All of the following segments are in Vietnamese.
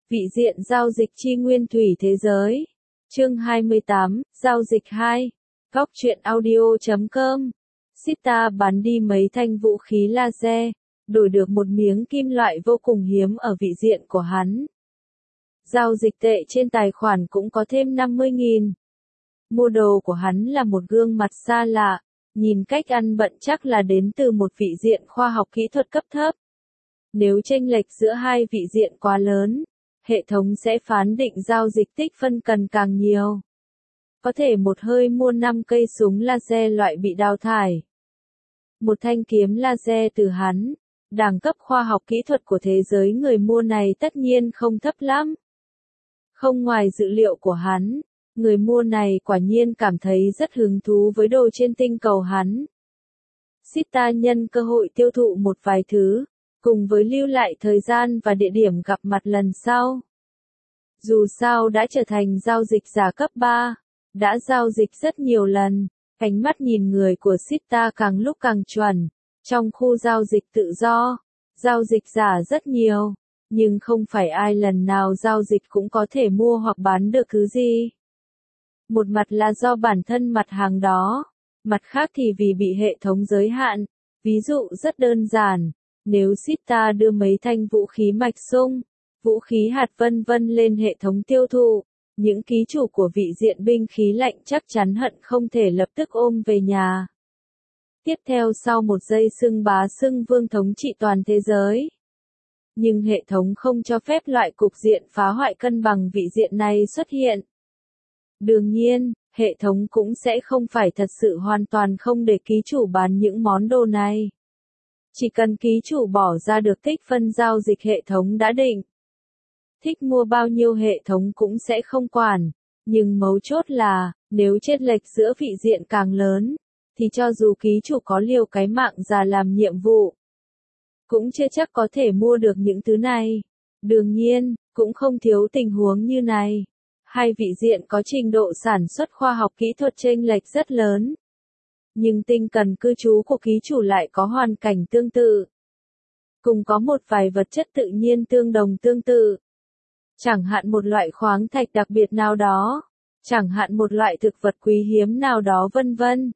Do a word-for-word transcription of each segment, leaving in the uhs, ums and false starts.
Vị diện giao dịch chi nguyên thủy thế giới. Chương hai mươi tám, giao dịch hai. Góc truyện audio chấm com. Sita bán đi mấy thanh vũ khí laser, đổi được một miếng kim loại vô cùng hiếm ở vị diện của hắn. Giao dịch tệ trên tài khoản cũng có thêm năm mươi nghìn. Mua đồ của hắn là một gương mặt xa lạ, nhìn cách ăn bận chắc là đến từ một vị diện khoa học kỹ thuật cấp thấp. Nếu chênh lệch giữa hai vị diện quá lớn, hệ thống sẽ phán định giao dịch tích phân cần càng nhiều. Có thể một hơi mua năm cây súng laser loại bị đào thải. Một thanh kiếm laser từ hắn, đẳng cấp khoa học kỹ thuật của thế giới người mua này tất nhiên không thấp lắm. Không ngoài dự liệu của hắn, người mua này quả nhiên cảm thấy rất hứng thú với đồ trên tinh cầu hắn. Sita nhân cơ hội tiêu thụ một vài thứ, cùng với lưu lại thời gian và địa điểm gặp mặt lần sau. Dù sao đã trở thành giao dịch giả cấp ba, đã giao dịch rất nhiều lần, ánh mắt nhìn người của Sita càng lúc càng chuẩn. Trong khu giao dịch tự do, giao dịch giả rất nhiều, nhưng không phải ai lần nào giao dịch cũng có thể mua hoặc bán được thứ gì. Một mặt là do bản thân mặt hàng đó, mặt khác thì vì bị hệ thống giới hạn. Ví dụ rất đơn giản, nếu Sita đưa mấy thanh vũ khí mạch sung, vũ khí hạt vân vân lên hệ thống tiêu thụ, những ký chủ của vị diện binh khí lạnh chắc chắn hận không thể lập tức ôm về nhà. Tiếp theo sau một giây xưng bá xưng vương thống trị toàn thế giới. Nhưng hệ thống không cho phép loại cục diện phá hoại cân bằng vị diện này xuất hiện. Đương nhiên, hệ thống cũng sẽ không phải thật sự hoàn toàn không để ký chủ bán những món đồ này. Chỉ cần ký chủ bỏ ra được tích phân giao dịch hệ thống đã định. Thích mua bao nhiêu hệ thống cũng sẽ không quản, nhưng mấu chốt là, nếu chênh lệch giữa vị diện càng lớn, thì cho dù ký chủ có liều cái mạng già làm nhiệm vụ, cũng chưa chắc có thể mua được những thứ này. Đương nhiên, cũng không thiếu tình huống như này. Hai vị diện có trình độ sản xuất khoa học kỹ thuật chênh lệch rất lớn. Nhưng tinh cần cư trú của ký chủ lại có hoàn cảnh tương tự. Cùng có một vài vật chất tự nhiên tương đồng tương tự. Chẳng hạn một loại khoáng thạch đặc biệt nào đó. Chẳng hạn một loại thực vật quý hiếm nào đó vân vân.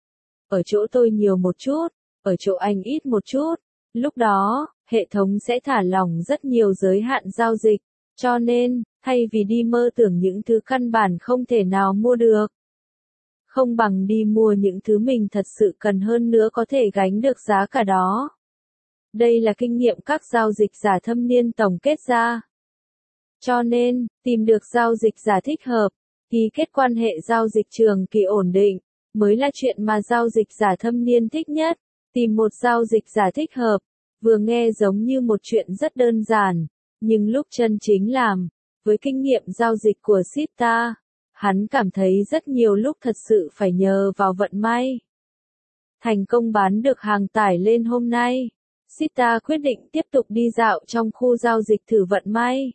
Ở chỗ tôi nhiều một chút, ở chỗ anh ít một chút. Lúc đó, hệ thống sẽ thả lỏng rất nhiều giới hạn giao dịch. Cho nên, thay vì đi mơ tưởng những thứ căn bản không thể nào mua được, không bằng đi mua những thứ mình thật sự cần hơn nữa có thể gánh được giá cả đó. Đây là kinh nghiệm các giao dịch giả thâm niên tổng kết ra. Cho nên, tìm được giao dịch giả thích hợp, ký kết quan hệ giao dịch trường kỳ ổn định, mới là chuyện mà giao dịch giả thâm niên thích nhất. Tìm một giao dịch giả thích hợp, vừa nghe giống như một chuyện rất đơn giản, nhưng lúc chân chính làm, với kinh nghiệm giao dịch của Sita, hắn cảm thấy rất nhiều lúc thật sự phải nhờ vào vận may. Thành công bán được hàng tải lên hôm nay, Sita quyết định tiếp tục đi dạo trong khu giao dịch thử vận may.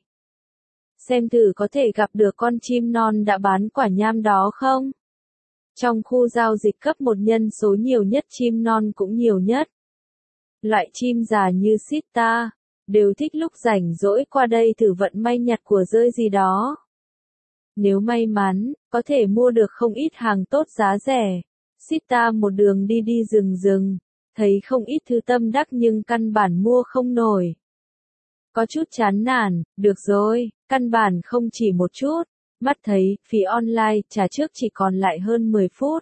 Xem thử có thể gặp được con chim non đã bán quả nham đó không? Trong khu giao dịch cấp một nhân số nhiều nhất chim non cũng nhiều nhất. Loại chim già như Sita, đều thích lúc rảnh rỗi qua đây thử vận may nhặt của rơi gì đó. Nếu may mắn, có thể mua được không ít hàng tốt giá rẻ. Sita một đường đi đi rừng rừng, thấy không ít thứ tâm đắc nhưng căn bản mua không nổi. Có chút chán nản, được rồi, căn bản không chỉ một chút. Mắt thấy, phí online, trả trước chỉ còn lại hơn mười phút.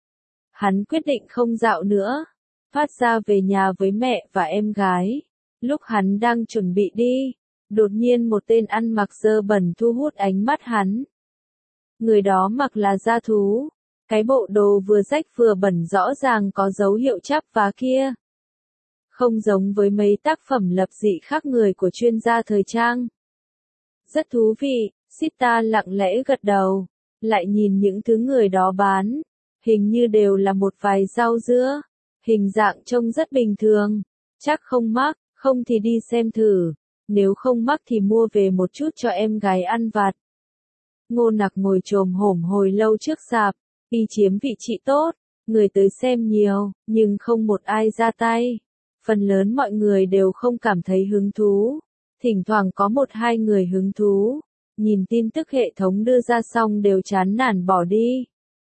Hắn quyết định không dạo nữa. Phát ra về nhà với mẹ và em gái. Lúc hắn đang chuẩn bị đi, đột nhiên một tên ăn mặc dơ bẩn thu hút ánh mắt hắn. Người đó mặc là da thú. Cái bộ đồ vừa rách vừa bẩn rõ ràng có dấu hiệu chắp vá kia. Không giống với mấy tác phẩm lập dị khác người của chuyên gia thời trang. Rất thú vị. Sita lặng lẽ gật đầu, lại nhìn những thứ người đó bán, hình như đều là một vài rau dưa, hình dạng trông rất bình thường, chắc không mắc, không thì đi xem thử, nếu không mắc thì mua về một chút cho em gái ăn vặt. Ngô Nặc ngồi chồm hổm hồi lâu trước sạp, y chiếm vị trí tốt, người tới xem nhiều, nhưng không một ai ra tay, phần lớn mọi người đều không cảm thấy hứng thú. Thỉnh thoảng có một hai người hứng thú, nhìn tin tức hệ thống đưa ra xong đều chán nản bỏ đi.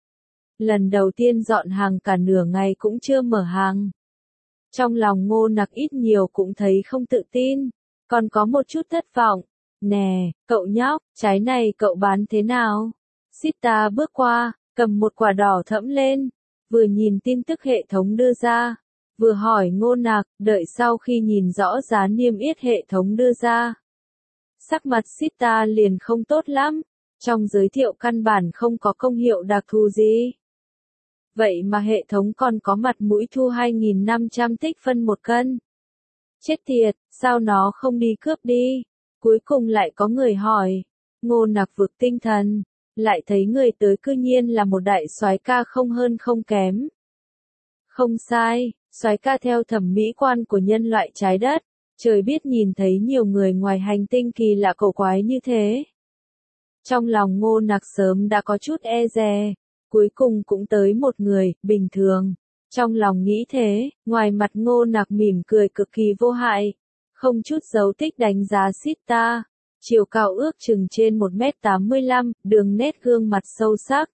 Lần đầu tiên dọn hàng cả nửa ngày cũng chưa mở hàng. Trong lòng Ngô Nặc ít nhiều cũng thấy không tự tin, còn có một chút thất vọng. Nè, cậu nhóc, trái này cậu bán thế nào? Sita bước qua, cầm một quả đỏ thẫm lên, vừa nhìn tin tức hệ thống đưa ra, vừa hỏi Ngô Nặc, đợi sau khi nhìn rõ giá niêm yết hệ thống đưa ra. Sắc mặt Sita liền không tốt lắm, trong giới thiệu căn bản không có công hiệu đặc thù gì. Vậy mà hệ thống còn có mặt mũi thu hai nghìn năm trăm tích phân một cân. Chết tiệt, sao nó không đi cướp đi? Cuối cùng lại có người hỏi. Ngô Nặc vực tinh thần, lại thấy người tới cư nhiên là một đại soái ca không hơn không kém. Không sai, soái ca theo thẩm mỹ quan của nhân loại trái đất, trời biết nhìn thấy nhiều người ngoài hành tinh kỳ lạ cổ quái như thế. Trong lòng Ngô Nặc sớm đã có chút e dè, cuối cùng cũng tới một người, bình thường. Trong lòng nghĩ thế, ngoài mặt Ngô Nặc mỉm cười cực kỳ vô hại, không chút dấu tích đánh giá Sita. Chiều cao ước chừng trên một mét tám mươi lăm, đường nét gương mặt sâu sắc.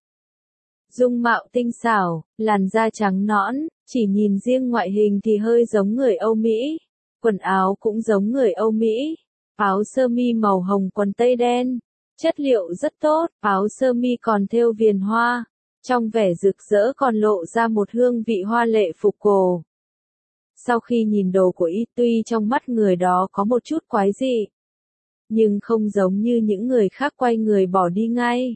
Dung mạo tinh xảo, làn da trắng nõn, chỉ nhìn riêng ngoại hình thì hơi giống người Âu Mỹ. Quần áo cũng giống người Âu Mỹ. Áo sơ mi màu hồng quần tây đen. Chất liệu rất tốt, áo sơ mi còn thêu viền hoa. Trong vẻ rực rỡ còn lộ ra một hương vị hoa lệ phục cổ. Sau khi nhìn đồ của y tuy trong mắt người đó có một chút quái dị, nhưng không giống như những người khác quay người bỏ đi ngay.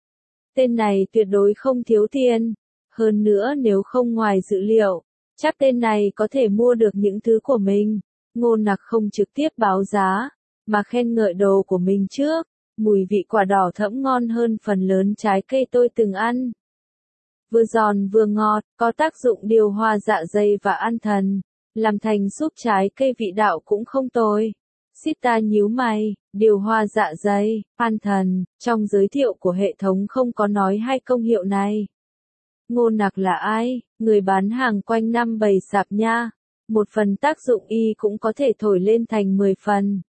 Tên này tuyệt đối không thiếu tiền. Hơn nữa nếu không ngoài dự liệu, chắc tên này có thể mua được những thứ của mình. Ngô Nặc không trực tiếp báo giá, mà khen ngợi đồ của mình trước. Mùi vị quả đỏ thẫm ngon hơn phần lớn trái cây tôi từng ăn. Vừa giòn vừa ngọt, có tác dụng điều hòa dạ dày và an thần. Làm thành súp trái cây vị đạo cũng không tồi. Sita nhíu mày, điều hòa dạ dày, an thần, trong giới thiệu của hệ thống không có nói hai công hiệu này. Ngô Nặc là ai? Người bán hàng quanh năm bày sạp nha. Một phần tác dụng y cũng có thể thổi lên thành mười phần.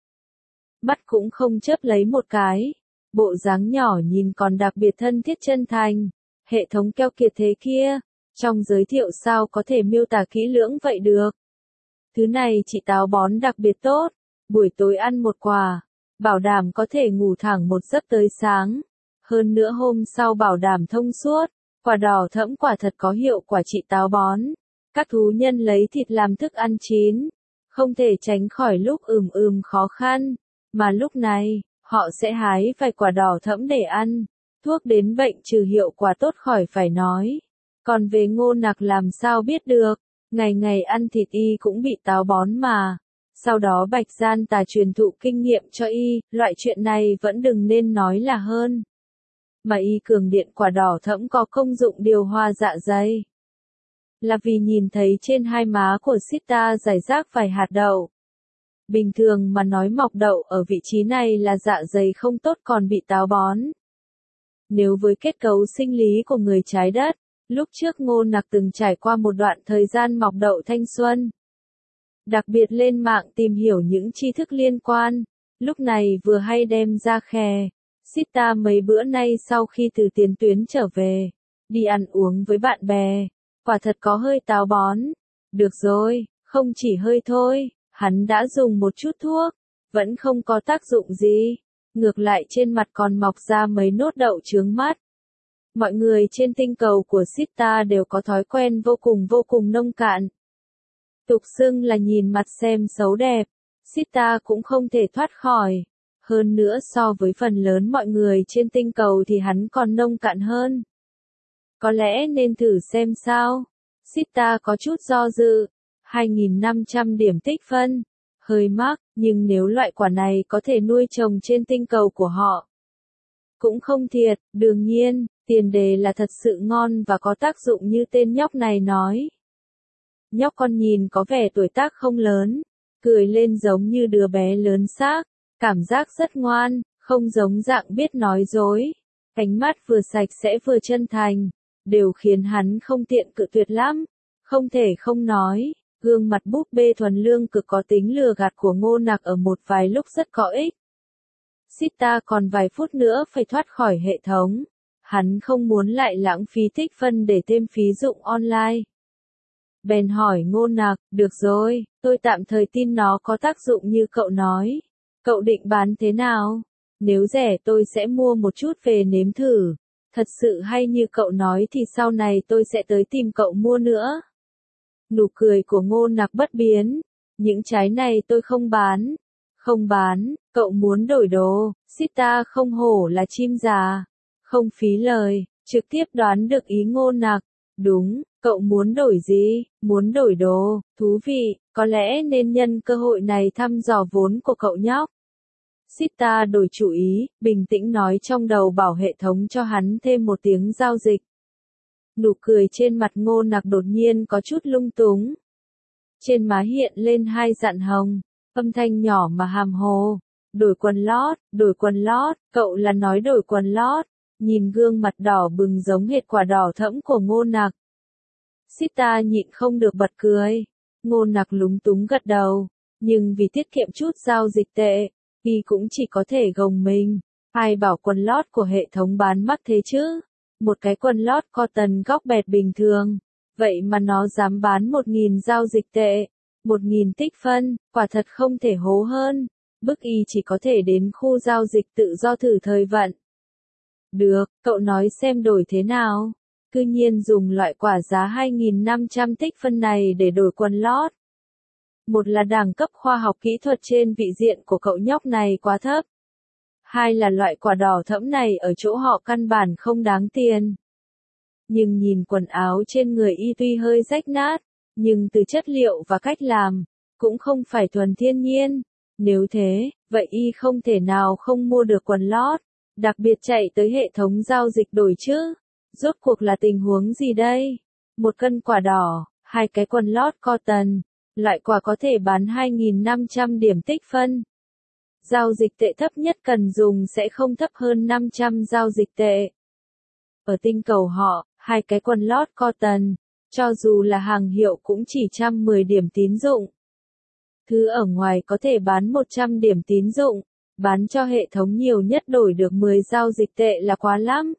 Mắt cũng không chớp lấy một cái. Bộ dáng nhỏ nhìn còn đặc biệt thân thiết chân thành. Hệ thống keo kiệt thế kia. Trong giới thiệu sao có thể miêu tả kỹ lưỡng vậy được? Thứ này chị táo bón đặc biệt tốt. Buổi tối ăn một quả, bảo đảm có thể ngủ thẳng một giấc tới sáng. Hơn nữa hôm sau bảo đảm thông suốt. Quả đỏ thẫm quả thật có hiệu quả trị táo bón. Các thú nhân lấy thịt làm thức ăn chín, không thể tránh khỏi lúc ừm ừm khó khăn. Mà lúc này, họ sẽ hái vài quả đỏ thẫm để ăn. Thuốc đến bệnh trừ hiệu quả tốt khỏi phải nói. Còn về Ngô Nặc làm sao biết được, ngày ngày ăn thịt y cũng bị táo bón mà. Sau đó Bạch Gian Tà truyền thụ kinh nghiệm cho y, loại chuyện này vẫn đừng nên nói là hơn. Mà y cường điện quả đỏ thẫm có công dụng điều hòa dạ dày. Là vì nhìn thấy trên hai má của Sita rải rác vài hạt đậu. Bình thường mà nói mọc đậu ở vị trí này là dạ dày không tốt còn bị táo bón. Nếu với kết cấu sinh lý của người trái đất, lúc trước Ngô Nặc từng trải qua một đoạn thời gian mọc đậu thanh xuân. Đặc biệt lên mạng tìm hiểu những tri thức liên quan, lúc này vừa hay đem ra khè. Sita mấy bữa nay sau khi từ tiền tuyến trở về, đi ăn uống với bạn bè, quả thật có hơi táo bón. Được rồi, không chỉ hơi thôi, hắn đã dùng một chút thuốc, vẫn không có tác dụng gì. Ngược lại trên mặt còn mọc ra mấy nốt đậu chướng mắt. Mọi người trên tinh cầu của Sita đều có thói quen vô cùng vô cùng nông cạn. Tục xưng là nhìn mặt xem xấu đẹp, Sita cũng không thể thoát khỏi. Hơn nữa so với phần lớn mọi người trên tinh cầu thì hắn còn nông cạn hơn. Có lẽ nên thử xem sao. Sita có chút do dự. hai nghìn năm trăm điểm tích phân. Hơi mắc, nhưng nếu loại quả này có thể nuôi trồng trên tinh cầu của họ, cũng không thiệt. Đương nhiên, tiền đề là thật sự ngon và có tác dụng như tên nhóc này nói. Nhóc con nhìn có vẻ tuổi tác không lớn, cười lên giống như đứa bé lớn xác, cảm giác rất ngoan, không giống dạng biết nói dối. Ánh mắt vừa sạch sẽ vừa chân thành, đều khiến hắn không tiện cự tuyệt lắm. Không thể không nói, Gương mặt búp bê thuần lương cực có tính lừa gạt của Ngô Nặc ở một vài lúc rất có ích. Sita còn vài phút nữa phải thoát khỏi hệ thống. Hắn không muốn lại lãng phí tích phân để thêm phí dụng online. Bèn hỏi Ngô Nặc, được rồi, tôi tạm thời tin nó có tác dụng như cậu nói. Cậu định bán thế nào? Nếu rẻ tôi sẽ mua một chút về nếm thử. Thật sự hay như cậu nói thì sau này tôi sẽ tới tìm cậu mua nữa. Nụ cười của Ngô Nặc bất biến. Những trái này tôi không bán. Không bán, cậu muốn đổi đồ. Sita không hổ là chim già. Không phí lời, trực tiếp đoán được ý Ngô Nặc. Đúng, cậu muốn đổi gì? Muốn đổi đồ, thú vị, có lẽ nên nhân cơ hội này thăm dò vốn của cậu nhóc. Sita đổi chủ ý, bình tĩnh nói trong đầu bảo hệ thống cho hắn thêm một tiếng giao dịch. Nụ cười trên mặt Ngô Nặc đột nhiên có chút lung túng. Trên má hiện lên hai dặn hồng, âm thanh nhỏ mà hàm hồ. Đổi quần lót, đổi quần lót, cậu là nói đổi quần lót. Nhìn gương mặt đỏ bừng giống hệt quả đỏ thẫm của Ngô Nặc. Sita nhịn không được bật cười. Ngô Nặc lúng túng gật đầu. Nhưng vì tiết kiệm chút giao dịch tệ, y cũng chỉ có thể gồng mình. Ai bảo quần lót của hệ thống bán mắc thế chứ? Một cái quần lót cotton góc bẹt bình thường. Vậy mà nó dám bán một nghìn giao dịch tệ. Một nghìn tích phân, quả thật không thể hố hơn. Bức y chỉ có thể đến khu giao dịch tự do thử thời vận. Được, cậu nói xem đổi thế nào. Cư nhiên dùng loại quả giá hai nghìn năm trăm tích phân này để đổi quần lót. Một là đẳng cấp khoa học kỹ thuật trên vị diện của cậu nhóc này quá thấp. Hai là loại quả đỏ thẫm này ở chỗ họ căn bản không đáng tiền. Nhưng nhìn quần áo trên người y tuy hơi rách nát, nhưng từ chất liệu và cách làm, cũng không phải thuần thiên nhiên. Nếu thế, vậy y không thể nào không mua được quần lót. Đặc biệt chạy tới hệ thống giao dịch đổi chứ. Rốt cuộc là tình huống gì đây? Một cân quả đỏ, hai cái quần lót cotton, loại quả có thể bán hai nghìn năm trăm điểm tích phân. Giao dịch tệ thấp nhất cần dùng sẽ không thấp hơn năm trăm giao dịch tệ. Ở tinh cầu họ, hai cái quần lót cotton, cho dù là hàng hiệu cũng chỉ một trăm mười điểm tín dụng. Thứ ở ngoài có thể bán một trăm điểm tín dụng. Bán cho hệ thống nhiều nhất đổi được mười giao dịch tệ là quá lắm.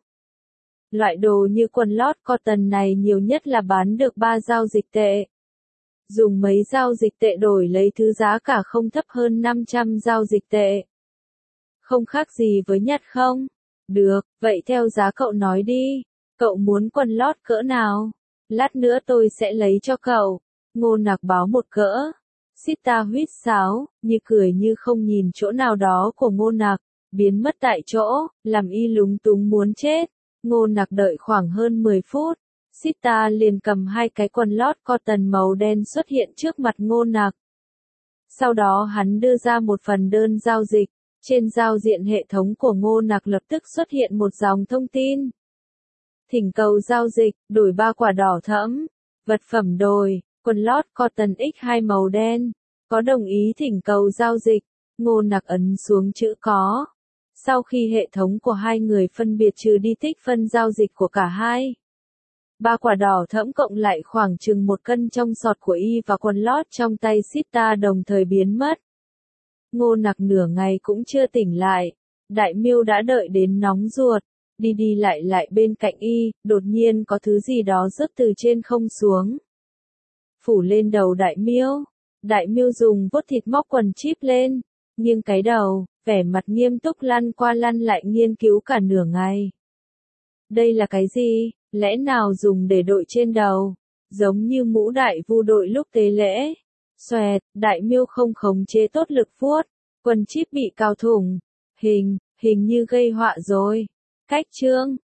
Loại đồ như quần lót cotton này nhiều nhất là bán được ba giao dịch tệ. Dùng mấy giao dịch tệ đổi lấy thứ giá cả không thấp hơn năm trăm giao dịch tệ. Không khác gì với nhặt không? Được, vậy theo giá cậu nói đi. Cậu muốn quần lót cỡ nào? Lát nữa tôi sẽ lấy cho cậu. Ngô Nặc báo một cỡ. Sita huýt sáo, như cười như không nhìn chỗ nào đó của Ngô Nặc, biến mất tại chỗ, làm y lúng túng muốn chết. Ngô Nặc đợi khoảng hơn mười phút. Sita liền cầm hai cái quần lót cotton màu đen xuất hiện trước mặt Ngô Nặc. Sau đó hắn đưa ra một phần đơn giao dịch. Trên giao diện hệ thống của Ngô Nặc lập tức xuất hiện một dòng thông tin. Thỉnh cầu giao dịch, đổi ba quả đỏ thẫm. Vật phẩm đổi, quần lót cotton ích hai màu đen. Có đồng ý thỉnh cầu giao dịch. Ngô Nặc ấn xuống chữ có. Sau khi hệ thống của hai người phân biệt trừ đi tích phân giao dịch của cả hai. Ba quả đỏ thẫm cộng lại khoảng chừng một cân trong sọt của y và quần lót trong tay Sita đồng thời biến mất. Ngô Nặc nửa ngày cũng chưa tỉnh lại. Đại Miêu đã đợi đến nóng ruột. Đi đi lại lại bên cạnh y, đột nhiên có thứ gì đó rớt từ trên không xuống. Phủ lên đầu Đại Miêu. Đại Miêu dùng vuốt thịt móc quần chip lên. Nghiêng cái đầu, vẻ mặt nghiêm túc lăn qua lăn lại nghiên cứu cả nửa ngày. Đây là cái gì? Lẽ nào dùng để đội trên đầu? Giống như mũ đại vu đội lúc tế lễ. Xoẹt, Đại Miêu không khống chế tốt lực vuốt. Quần chip bị cào thủng. Hình, hình như gây họa rồi. Cách chương.